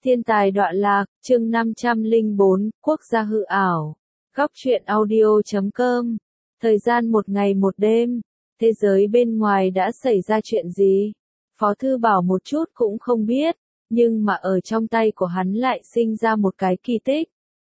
Thiên tài đọa lạc, chương 504, quốc gia hư ảo. Góc truyện audio.com. Thời gian một ngày một đêm, thế giới bên ngoài đã xảy ra chuyện gì? Phó Thư Bảo một chút cũng không biết, nhưng mà ở trong tay của hắn lại sinh ra một cái kỳ tích.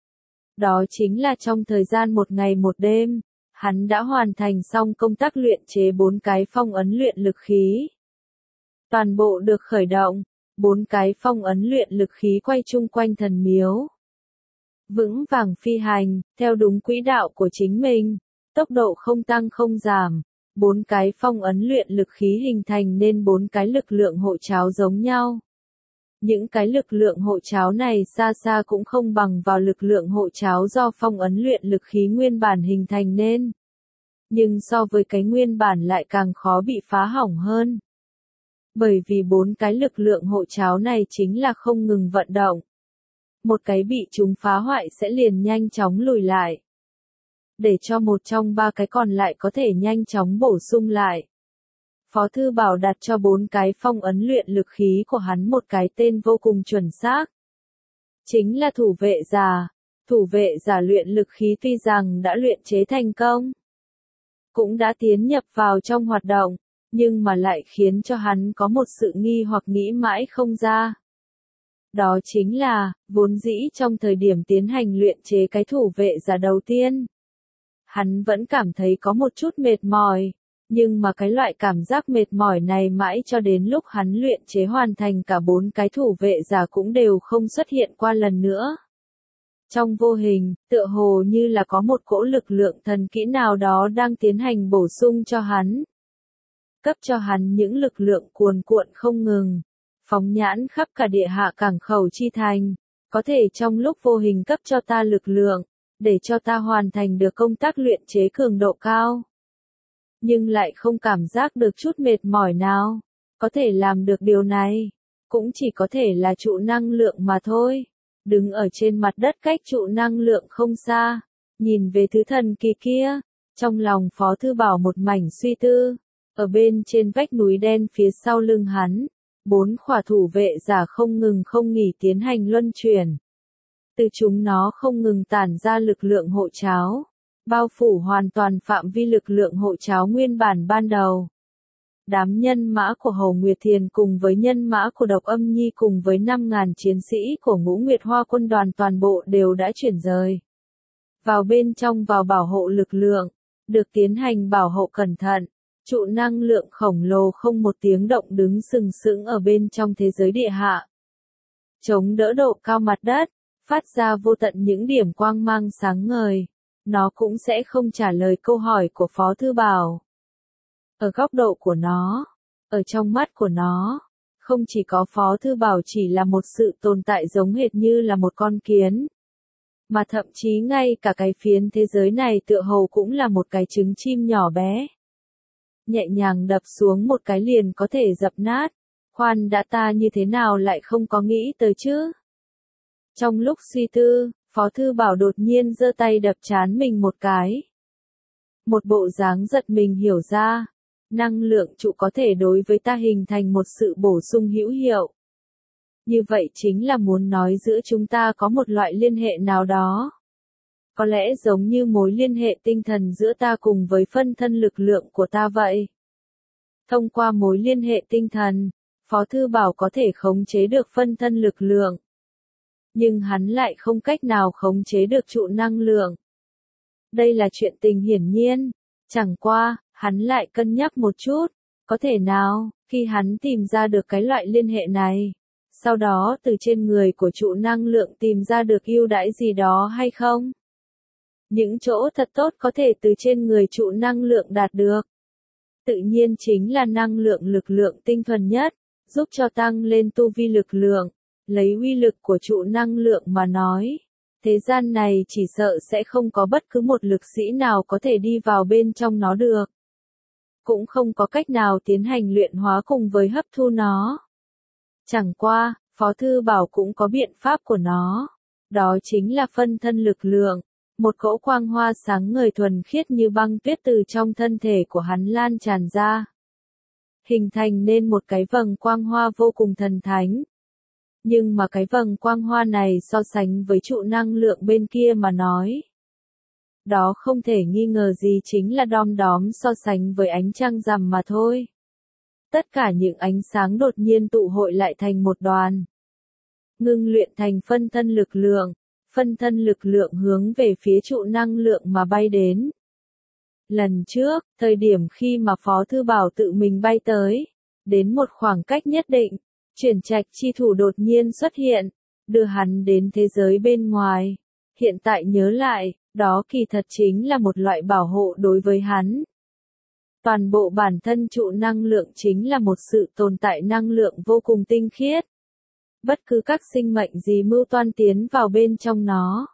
Đó chính là trong thời gian một ngày một đêm, hắn đã hoàn thành xong công tác luyện chế 4 cái phong ấn luyện lực khí. Toàn bộ được khởi động. 4 cái phong ấn luyện lực khí quay chung quanh thần miếu. Vững vàng phi hành, theo đúng quỹ đạo của chính mình, tốc độ không tăng không giảm. 4 cái phong ấn luyện lực khí hình thành nên 4 cái lực lượng hộ cháo giống nhau. Những cái lực lượng hộ cháo này xa xa cũng không bằng vào lực lượng hộ cháo do phong ấn luyện lực khí nguyên bản hình thành nên. Nhưng so với cái nguyên bản lại càng khó bị phá hỏng hơn. Bởi vì 4 cái lực lượng hộ cháo này chính là không ngừng vận động. Một cái bị chúng phá hoại sẽ liền nhanh chóng lùi lại. Để cho một trong 3 cái còn lại có thể nhanh chóng bổ sung lại. Phó Thư Bảo đặt cho 4 cái phong ấn luyện lực khí của hắn một cái tên vô cùng chuẩn xác. Chính là thủ vệ giả. Thủ vệ giả luyện lực khí tuy rằng đã luyện chế thành công. Cũng đã tiến nhập vào trong hoạt động. Nhưng mà lại khiến cho hắn có một sự nghi hoặc nghĩ mãi không ra. Đó chính là, vốn dĩ trong thời điểm tiến hành luyện chế cái thủ vệ giả đầu tiên. Hắn vẫn cảm thấy có một chút mệt mỏi, nhưng mà cái loại cảm giác mệt mỏi này mãi cho đến lúc hắn luyện chế hoàn thành cả 4 cái thủ vệ giả cũng đều không xuất hiện qua lần nữa. Trong vô hình, tựa hồ như là có một cỗ lực lượng thần kỹ nào đó đang tiến hành bổ sung cho hắn. Cấp cho hắn những lực lượng cuồn cuộn không ngừng, phóng nhãn khắp cả địa hạ cảng khẩu chi thành, có thể trong lúc vô hình cấp cho ta lực lượng, để cho ta hoàn thành được công tác luyện chế cường độ cao. Nhưng lại không cảm giác được chút mệt mỏi nào, có thể làm được điều này, cũng chỉ có thể là trụ năng lượng mà thôi. Đứng ở trên mặt đất cách trụ năng lượng không xa, nhìn về thứ thần kỳ kia, trong lòng Phó Thư Bảo một mảnh suy tư. Ở bên trên vách núi đen phía sau lưng hắn, 4 khỏa thủ vệ giả không ngừng không nghỉ tiến hành luân chuyển. Từ chúng nó không ngừng tản ra lực lượng hộ cháo, bao phủ hoàn toàn phạm vi lực lượng hộ cháo nguyên bản ban đầu. Đám nhân mã của Hầu Nguyệt Thiền cùng với nhân mã của Độc Âm Nhi cùng với 5.000 chiến sĩ của Ngũ Nguyệt Hoa quân đoàn toàn bộ đều đã chuyển rời. Vào bên trong vào bảo hộ lực lượng, được tiến hành bảo hộ cẩn thận. Trụ năng lượng khổng lồ không một tiếng động đứng sừng sững ở bên trong thế giới địa hạ. Chống đỡ độ cao mặt đất, phát ra vô tận những điểm quang mang sáng ngời. Nó cũng sẽ không trả lời câu hỏi của Phó Thư Bảo. Ở góc độ của nó, ở trong mắt của nó, không chỉ có Phó Thư Bảo chỉ là một sự tồn tại giống hệt như là một con kiến. Mà thậm chí ngay cả cái phiến thế giới này tựa hồ cũng là một cái trứng chim nhỏ bé. Nhẹ nhàng đập xuống một cái liền có thể dập nát. Khoan đã, ta như thế nào lại không có nghĩ tới chứ? Trong lúc suy tư, Phó Thư Bảo đột nhiên giơ tay đập trán mình một cái. Một bộ dáng giật mình hiểu ra, năng lượng trụ có thể đối với ta hình thành một sự bổ sung hữu hiệu. Như vậy chính là muốn nói giữa chúng ta có một loại liên hệ nào đó. Có lẽ giống như mối liên hệ tinh thần giữa ta cùng với phân thân lực lượng của ta vậy. Thông qua mối liên hệ tinh thần, Phó Thư Bảo có thể khống chế được phân thân lực lượng. Nhưng hắn lại không cách nào khống chế được trụ năng lượng. Đây là chuyện tình hiển nhiên. Chẳng qua, hắn lại cân nhắc một chút. Có thể nào, khi hắn tìm ra được cái loại liên hệ này, sau đó từ trên người của trụ năng lượng tìm ra được ưu đãi gì đó hay không? Những chỗ thật tốt có thể từ trên người trụ năng lượng đạt được. Tự nhiên chính là năng lượng lực lượng tinh thuần nhất, giúp cho tăng lên tu vi lực lượng, lấy uy lực của trụ năng lượng mà nói. Thế gian này chỉ sợ sẽ không có bất cứ một lực sĩ nào có thể đi vào bên trong nó được. Cũng không có cách nào tiến hành luyện hóa cùng với hấp thu nó. Chẳng qua, Phó Thư Bảo cũng có biện pháp của nó. Đó chính là phân thân lực lượng. Một cỗ quang hoa sáng ngời thuần khiết như băng tuyết từ trong thân thể của hắn lan tràn ra. Hình thành nên một cái vầng quang hoa vô cùng thần thánh. Nhưng mà cái vầng quang hoa này so sánh với trụ năng lượng bên kia mà nói. Đó không thể nghi ngờ gì chính là đom đóm so sánh với ánh trăng rằm mà thôi. Tất cả những ánh sáng đột nhiên tụ hội lại thành một đoàn. Ngưng luyện thành phân thân lực lượng. Phân thân lực lượng hướng về phía trụ năng lượng mà bay đến. Lần trước, thời điểm khi mà Phó Thư Bảo tự mình bay tới, đến một khoảng cách nhất định, chuyển trạch chi thủ đột nhiên xuất hiện, đưa hắn đến thế giới bên ngoài. Hiện tại nhớ lại, đó kỳ thật chính là một loại bảo hộ đối với hắn. Toàn bộ bản thân trụ năng lượng chính là một sự tồn tại năng lượng vô cùng tinh khiết. Bất cứ các sinh mệnh gì mưu toan tiến vào bên trong nó.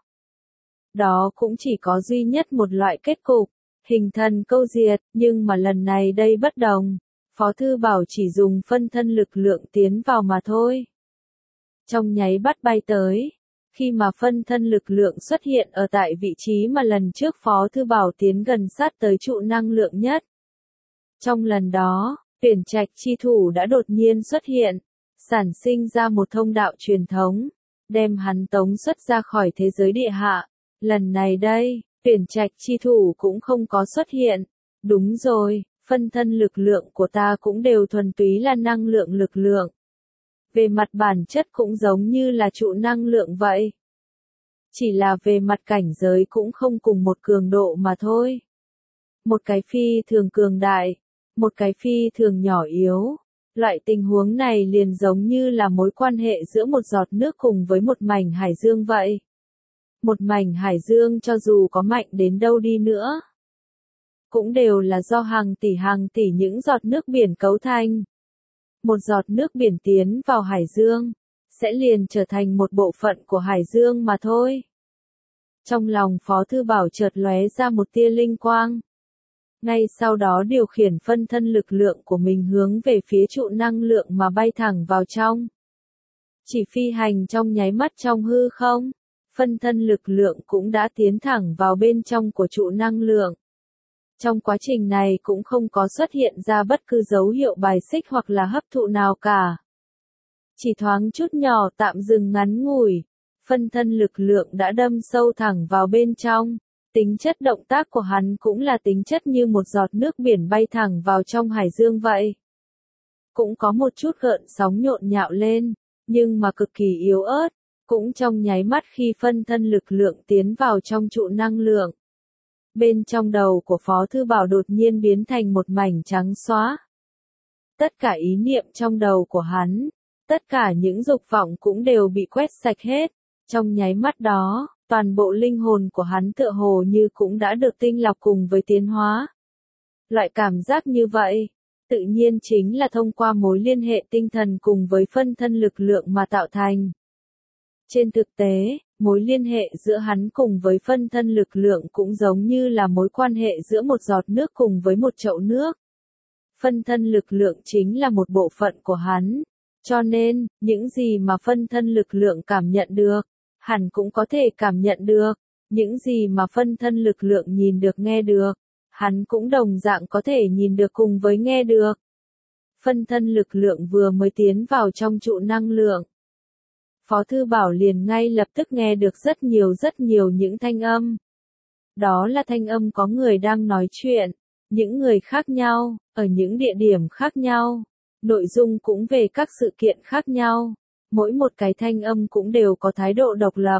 Đó cũng chỉ có duy nhất một loại kết cục, hình thần câu diệt, nhưng mà lần này đây bất đồng. Phó Thư Bảo chỉ dùng phân thân lực lượng tiến vào mà thôi. Trong nháy bắt bay tới, khi mà phân thân lực lượng xuất hiện ở tại vị trí mà lần trước Phó Thư Bảo tiến gần sát tới trụ năng lượng nhất. Trong lần đó, tuyển trạch chi thủ đã đột nhiên xuất hiện, sản sinh ra một thông đạo truyền thống, đem hắn tống xuất ra khỏi thế giới địa hạ. Lần này đây, tuyển trạch chi thủ cũng không có xuất hiện. Đúng rồi, phân thân lực lượng của ta cũng đều thuần túy là năng lượng lực lượng. Về mặt bản chất cũng giống như là trụ năng lượng vậy. Chỉ là về mặt cảnh giới cũng không cùng một cường độ mà thôi. Một cái phi thường cường đại, một cái phi thường nhỏ yếu. Loại tình huống này liền giống như là mối quan hệ giữa một giọt nước cùng với một mảnh hải dương vậy. Một mảnh hải dương cho dù có mạnh đến đâu đi nữa, cũng đều là do hàng tỷ những giọt nước biển cấu thành. Một giọt nước biển tiến vào hải dương, sẽ liền trở thành một bộ phận của hải dương mà thôi. Trong lòng Phó Thư Bảo chợt lóe ra một tia linh quang. Ngay sau đó điều khiển phân thân lực lượng của mình hướng về phía trụ năng lượng mà bay thẳng vào trong. Chỉ phi hành trong nháy mắt trong hư không, phân thân lực lượng cũng đã tiến thẳng vào bên trong của trụ năng lượng. Trong quá trình này cũng không có xuất hiện ra bất cứ dấu hiệu bài xích hoặc là hấp thụ nào cả. Chỉ thoáng chút nhỏ tạm dừng ngắn ngủi, phân thân lực lượng đã đâm sâu thẳng vào bên trong. Tính chất động tác của hắn cũng là tính chất như một giọt nước biển bay thẳng vào trong hải dương vậy. Cũng có một chút gợn sóng nhộn nhạo lên, nhưng mà cực kỳ yếu ớt, cũng trong nháy mắt khi phân thân lực lượng tiến vào trong trụ năng lượng. Bên trong đầu của Phó Thư Bảo đột nhiên biến thành một mảnh trắng xóa. Tất cả ý niệm trong đầu của hắn, tất cả những dục vọng cũng đều bị quét sạch hết. Trong nháy mắt đó, toàn bộ linh hồn của hắn tựa hồ như cũng đã được tinh lọc cùng với tiến hóa. Loại cảm giác như vậy, tự nhiên chính là thông qua mối liên hệ tinh thần cùng với phân thân lực lượng mà tạo thành. Trên thực tế, mối liên hệ giữa hắn cùng với phân thân lực lượng cũng giống như là mối quan hệ giữa một giọt nước cùng với một chậu nước. Phân thân lực lượng chính là một bộ phận của hắn, cho nên, những gì mà phân thân lực lượng cảm nhận được, hẳn cũng có thể cảm nhận được. Những gì mà phân thân lực lượng nhìn được nghe được, hắn cũng đồng dạng có thể nhìn được cùng với nghe được. Phân thân lực lượng vừa mới tiến vào trong trụ năng lượng. Phó Thư Bảo liền ngay lập tức nghe được rất nhiều những thanh âm. Đó là thanh âm có người đang nói chuyện, những người khác nhau, ở những địa điểm khác nhau, nội dung cũng về các sự kiện khác nhau, mỗi một cái thanh âm cũng đều có thái độ độc lập.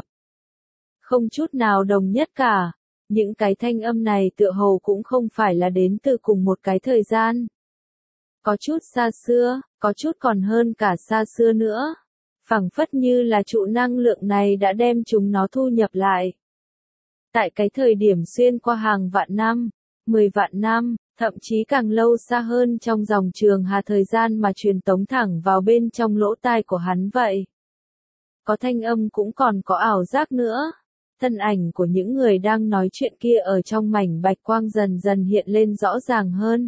Không chút nào đồng nhất cả, những cái thanh âm này tựa hồ cũng không phải là đến từ cùng một cái thời gian. Có chút xa xưa, có chút còn hơn cả xa xưa nữa. Phảng phất như là trụ năng lượng này đã đem chúng nó thu nhập lại. Tại cái thời điểm xuyên qua hàng vạn năm, 10 vạn năm, thậm chí càng lâu xa hơn trong dòng trường hà thời gian mà truyền tống thẳng vào bên trong lỗ tai của hắn vậy. Có thanh âm cũng còn có ảo giác nữa. Thân ảnh của những người đang nói chuyện kia ở trong mảnh bạch quang dần dần hiện lên rõ ràng hơn.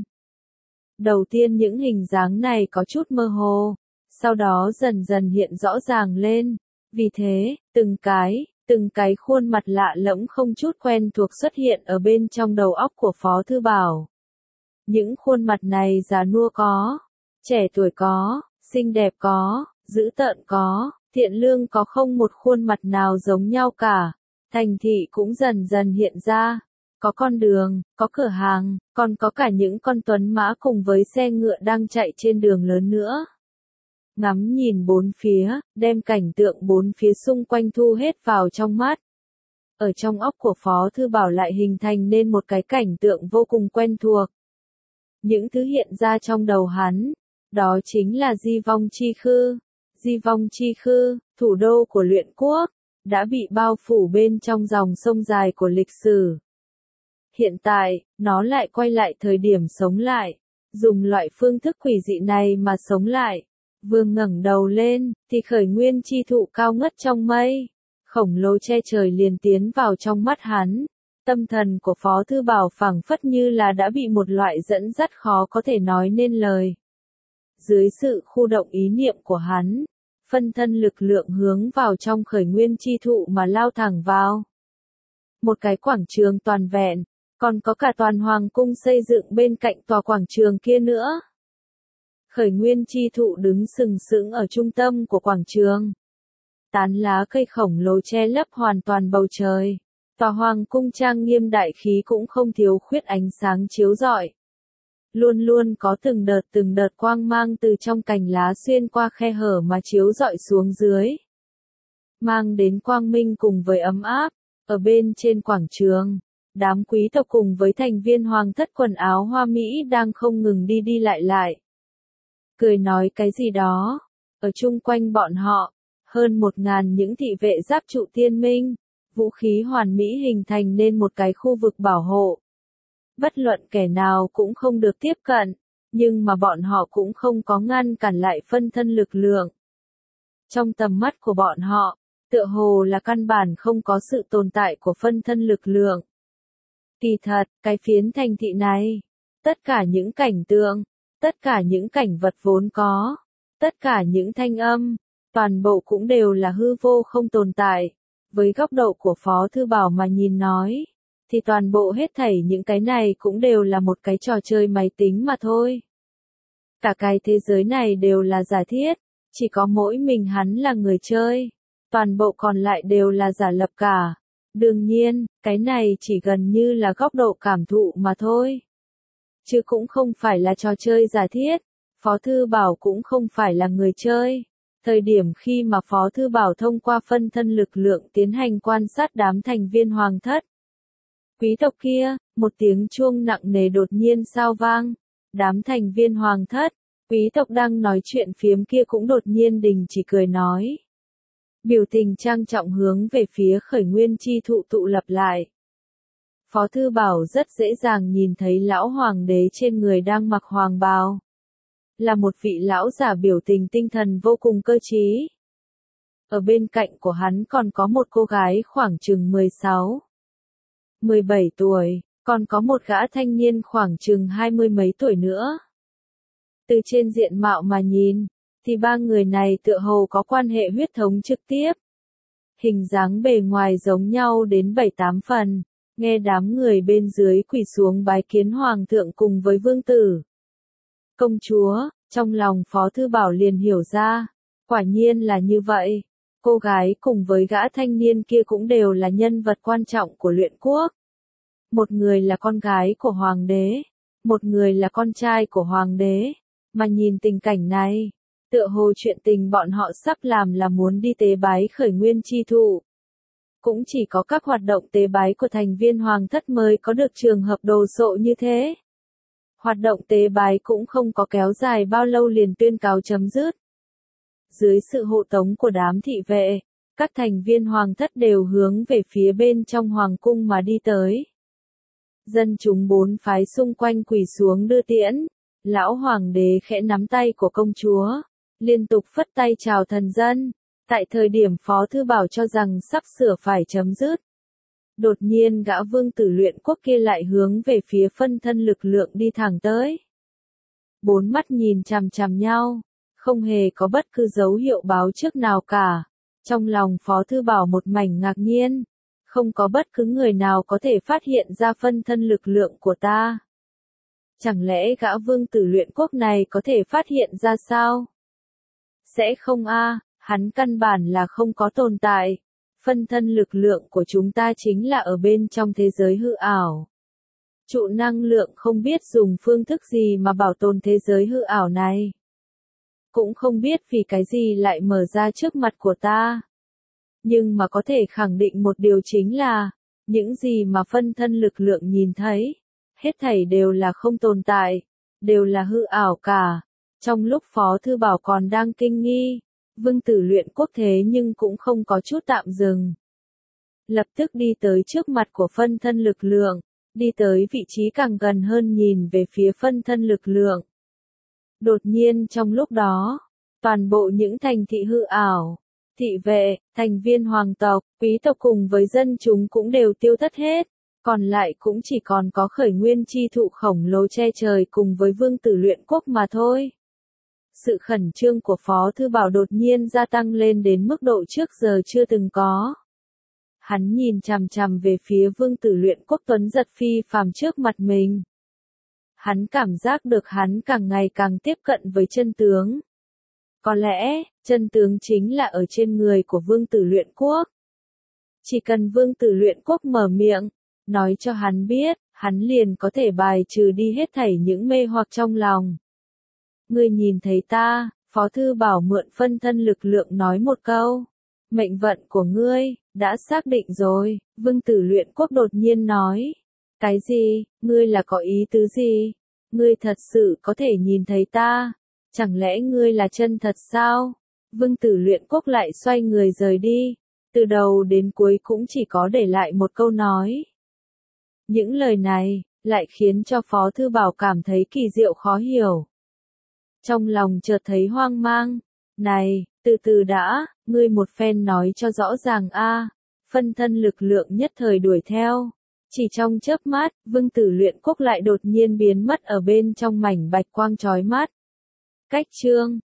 Đầu tiên những hình dáng này có chút mơ hồ, sau đó dần dần hiện rõ ràng lên. Vì thế, từng cái khuôn mặt lạ lẫm không chút quen thuộc xuất hiện ở bên trong đầu óc của Phó Thư Bảo. Những khuôn mặt này già nua có, trẻ tuổi có, xinh đẹp có, dữ tợn có, Thiện lương có không một khuôn mặt nào giống nhau cả. Thành thị cũng dần dần hiện ra. Có con đường, có cửa hàng, còn có cả những con tuấn mã cùng với xe ngựa đang chạy trên đường lớn nữa. Ngắm nhìn bốn phía, đem cảnh tượng bốn phía xung quanh thu hết vào trong mắt. Ở trong óc của Phó Thư Bảo lại hình thành nên một cái cảnh tượng vô cùng quen thuộc. Những thứ hiện ra trong đầu hắn, đó chính là Di Vong Chi Khư. Di Vong Chi Khư, thủ đô của Luyện Quốc, đã bị bao phủ bên trong dòng sông dài của lịch sử. Hiện tại, nó lại quay lại thời điểm sống lại, dùng loại phương thức quỷ dị này mà sống lại. Vừa ngẩng đầu lên, thì khởi nguyên chi thụ cao ngất trong mây, khổng lồ che trời liền tiến vào trong mắt hắn. Tâm thần của Phó Thư Bảo phảng phất như là đã bị một loại dẫn dắt khó có thể nói nên lời. Dưới sự khu động ý niệm của hắn, phân thân lực lượng hướng vào trong khởi nguyên chi thụ mà lao thẳng vào. Một cái quảng trường toàn vẹn, còn có cả toàn hoàng cung xây dựng bên cạnh tòa quảng trường kia nữa. Khởi nguyên chi thụ đứng sừng sững ở trung tâm của quảng trường. Tán lá cây khổng lồ che lấp hoàn toàn bầu trời. Tòa hoàng cung trang nghiêm đại khí cũng không thiếu khuyết ánh sáng chiếu rọi. Luôn luôn có từng đợt quang mang từ trong cành lá xuyên qua khe hở mà chiếu rọi xuống dưới. Mang đến quang minh cùng với ấm áp, ở bên trên quảng trường. Đám quý tộc cùng với thành viên hoàng thất quần áo hoa mỹ đang không ngừng đi đi lại lại. Cười nói cái gì đó. Ở chung quanh bọn họ, hơn 1000 những thị vệ giáp trụ tiên minh, vũ khí hoàn mỹ hình thành nên một cái khu vực bảo hộ. Bất luận kẻ nào cũng không được tiếp cận, nhưng mà bọn họ cũng không có ngăn cản lại phân thân lực lượng. Trong tầm mắt của bọn họ, tựa hồ là căn bản không có sự tồn tại của phân thân lực lượng. Kỳ thật, cái phiến thành thị này, tất cả những cảnh tượng, tất cả những cảnh vật vốn có, tất cả những thanh âm, toàn bộ cũng đều là hư vô không tồn tại. Với góc độ của Phó Thư Bảo mà nhìn nói, thì toàn bộ hết thảy những cái này cũng đều là một cái trò chơi máy tính mà thôi. Cả cái thế giới này đều là giả thiết, chỉ có mỗi mình hắn là người chơi, toàn bộ còn lại đều là giả lập cả. Đương nhiên, cái này chỉ gần như là góc độ cảm thụ mà thôi. Chứ cũng không phải là trò chơi giả thiết, Phó Thư Bảo cũng không phải là người chơi. Thời điểm khi mà Phó Thư Bảo thông qua phân thân lực lượng tiến hành quan sát đám thành viên hoàng thất. Quý tộc kia, một tiếng chuông nặng nề đột nhiên sao vang. Đám thành viên hoàng thất, quý tộc đang nói chuyện phiếm kia cũng đột nhiên đình chỉ cười nói. Biểu tình trang trọng hướng về phía khởi nguyên chi thụ tụ lập lại. Phó Thư Bảo rất dễ dàng nhìn thấy lão hoàng đế trên người đang mặc hoàng bào. Là một vị lão giả biểu tình tinh thần vô cùng cơ trí. Ở bên cạnh của hắn còn có một cô gái khoảng chừng 16, 17 tuổi, còn có một gã thanh niên khoảng chừng 20 mấy tuổi nữa. Từ trên diện mạo mà nhìn, thì ba người này tựa hồ có quan hệ huyết thống trực tiếp. Hình dáng bề ngoài giống nhau đến 7-8 phần, nghe đám người bên dưới quỳ xuống bái kiến hoàng thượng cùng với vương tử. Công chúa, trong lòng Phó Thư Bảo liền hiểu ra, quả nhiên là như vậy. Cô gái cùng với gã thanh niên kia cũng đều là nhân vật quan trọng của Luyện Quốc. Một người là con gái của hoàng đế, một người là con trai của hoàng đế, mà nhìn tình cảnh này, tựa hồ chuyện tình bọn họ sắp làm là muốn đi tế bái khởi nguyên chi thụ. Cũng chỉ có các hoạt động tế bái của thành viên hoàng thất mới có được trường hợp đồ sộ như thế. Hoạt động tế bái cũng không có kéo dài bao lâu liền tuyên cáo chấm dứt. Dưới sự hộ tống của đám thị vệ, các thành viên hoàng thất đều hướng về phía bên trong hoàng cung mà đi tới. Dân chúng bốn phái xung quanh quỳ xuống đưa tiễn, lão hoàng đế khẽ nắm tay của công chúa, liên tục phất tay chào thần dân. Tại thời điểm Phó Thư Bảo cho rằng sắp sửa phải chấm dứt, đột nhiên gã vương tử Luyện Quốc kia lại hướng về phía phân thân lực lượng đi thẳng tới. Bốn mắt nhìn chằm chằm nhau, không hề có bất cứ dấu hiệu báo trước nào cả. Trong lòng Phó Thư Bảo một mảnh ngạc nhiên, không có bất cứ người nào có thể phát hiện ra phân thân lực lượng của ta. Chẳng lẽ gã vương tử Luyện Quốc này có thể phát hiện ra sao? Sẽ không a, Hắn căn bản là không có tồn tại. Phân thân lực lượng của chúng ta chính là ở bên trong thế giới hư ảo. Trụ năng lượng không biết dùng phương thức gì mà bảo tồn thế giới hư ảo này. Cũng không biết vì cái gì lại mở ra trước mặt của ta. Nhưng mà có thể khẳng định một điều chính là, những gì mà phân thân lực lượng nhìn thấy, hết thảy đều là không tồn tại, đều là hư ảo cả. Trong lúc Phó Thư Bảo còn đang kinh nghi, Vương Tử Luyện Quốc thế nhưng cũng không có chút tạm dừng. Lập tức đi tới trước mặt của phân thân lực lượng, đi tới vị trí càng gần hơn nhìn về phía phân thân lực lượng. Đột nhiên trong lúc đó, toàn bộ những thành thị hư ảo, thị vệ, thành viên hoàng tộc, quý tộc cùng với dân chúng cũng đều tiêu thất hết, còn lại cũng chỉ còn có Khởi Nguyên chi thụ khổng lồ che trời cùng với Vương Tử Luyện Quốc mà thôi. Sự khẩn trương của Phó Thư Bảo đột nhiên gia tăng lên đến mức độ trước giờ chưa từng có. Hắn nhìn chằm chằm về phía Vương Tử Luyện Quốc tuấn giật phi phàm trước mặt mình. Hắn cảm giác được hắn càng ngày càng tiếp cận với chân tướng. Có lẽ, chân tướng chính là ở trên người của Vương Tử Luyện Quốc. Chỉ cần Vương Tử Luyện Quốc mở miệng, nói cho hắn biết, hắn liền có thể bài trừ đi hết thảy những mê hoặc trong lòng. Ngươi nhìn thấy ta, Phó Thư Bảo mượn phân thân lực lượng nói một câu. Mệnh vận của ngươi, đã xác định rồi, Vương Tử Luyện Quốc đột nhiên nói. Cái gì, ngươi là có ý tứ gì? Ngươi thật sự có thể nhìn thấy ta? Chẳng lẽ ngươi là chân thật sao? Vương Tử Luyện Quốc lại xoay người rời đi. Từ đầu đến cuối cũng chỉ có để lại một câu nói. Những lời này, lại khiến cho Phó Thư Bảo cảm thấy kỳ diệu khó hiểu. Trong lòng chợt thấy hoang mang. Này, từ từ đã, ngươi một phen nói cho rõ ràng a. Phân thân lực lượng nhất thời đuổi theo. Chỉ trong chớp mắt, Vương Tử Luyện Quốc lại đột nhiên biến mất ở bên trong mảnh bạch quang chói mắt. Cách chương